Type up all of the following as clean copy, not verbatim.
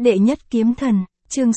Đệ nhất kiếm thần, chương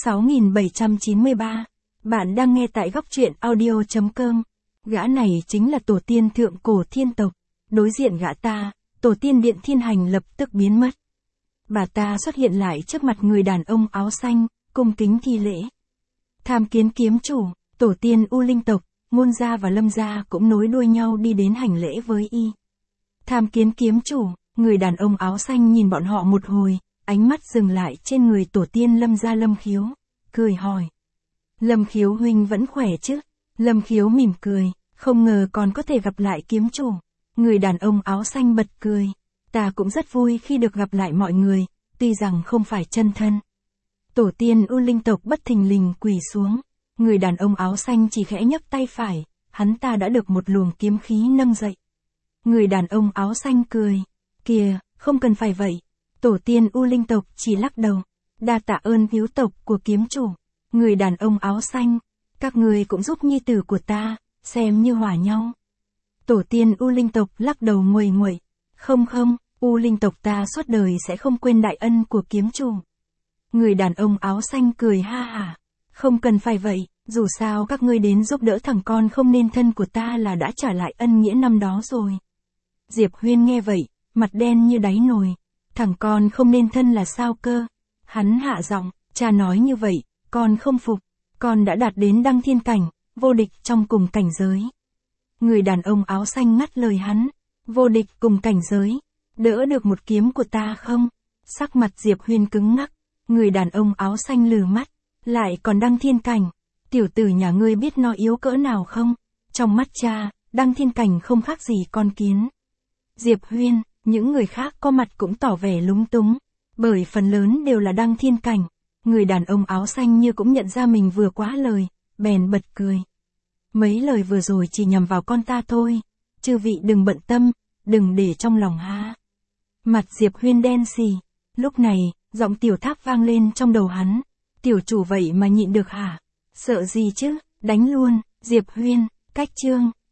6793. Bạn đang nghe tại góc truyện audio.com. Gã này chính là tổ tiên thượng cổ thiên tộc. Đối diện gã ta, tổ tiên Điện Thiên Hành lập tức biến mất. Bà ta xuất hiện lại trước mặt người đàn ông áo xanh, cung kính thi lễ. Tham kiến kiếm chủ, tổ tiên U Linh tộc, Ngôn gia và Lâm gia cũng nối đuôi nhau đi đến hành lễ với y. Tham kiến kiếm chủ, người đàn ông áo xanh nhìn bọn họ một hồi, ánh mắt dừng lại trên người tổ tiên Lâm gia Lâm Khiếu, cười hỏi. Lâm Khiếu huynh vẫn khỏe chứ? Lâm Khiếu mỉm cười, không ngờ còn có thể gặp lại kiếm chủ. Người đàn ông áo xanh bật cười. Ta cũng rất vui khi được gặp lại mọi người, tuy rằng không phải chân thân. Tổ tiên U Linh tộc bất thình lình quỳ xuống. Người đàn ông áo xanh chỉ khẽ nhấc tay phải, hắn ta đã được một luồng kiếm khí nâng dậy. Người đàn ông áo xanh cười. Kìa, không cần phải vậy. Tổ tiên U Linh tộc chỉ lắc đầu. Đa tạ ơn hiếu tộc của kiếm chủ. Người đàn ông áo xanh. Các người cũng giúp nhi tử của ta, xem như hòa nhau. Tổ tiên U Linh tộc lắc đầu nguầy nguậy. Không, U Linh tộc ta suốt đời sẽ không quên đại ân của kiếm chủ. Người đàn ông áo xanh cười ha hả. Không cần phải vậy, dù sao các ngươi đến giúp đỡ thằng con không nên thân của ta là đã trả lại ân nghĩa năm đó rồi. Diệp Huyên nghe vậy, mặt đen như đáy nồi. Thằng con không nên thân là sao cơ? Hắn hạ giọng, cha nói như vậy, con không phục. Con đã đạt đến đăng thiên cảnh, vô địch trong cùng cảnh giới. Người đàn ông áo xanh ngắt lời hắn. Vô địch cùng cảnh giới, đỡ được một kiếm của ta không? Sắc mặt Diệp Huyên cứng ngắc. Người đàn ông áo xanh lừ mắt. Lại còn đăng thiên cảnh. Tiểu tử nhà ngươi biết nó yếu cỡ nào không? Trong mắt cha, đăng thiên cảnh không khác gì con kiến. Diệp Huyên, những người khác có mặt cũng tỏ vẻ lúng túng. Bởi phần lớn đều là đăng thiên cảnh. Người đàn ông áo xanh như cũng nhận ra mình vừa quá lời, bèn bật cười. Mấy lời vừa rồi chỉ nhằm vào con ta thôi. Chư vị đừng bận tâm, đừng để trong lòng ha. Mặt Diệp Huyên đen xì. Lúc này, giọng tiểu tháp vang lên trong đầu hắn. Tiểu chủ vậy mà nhịn được hả? Sợ gì chứ, đánh luôn. Diệp Huyên, cách chương.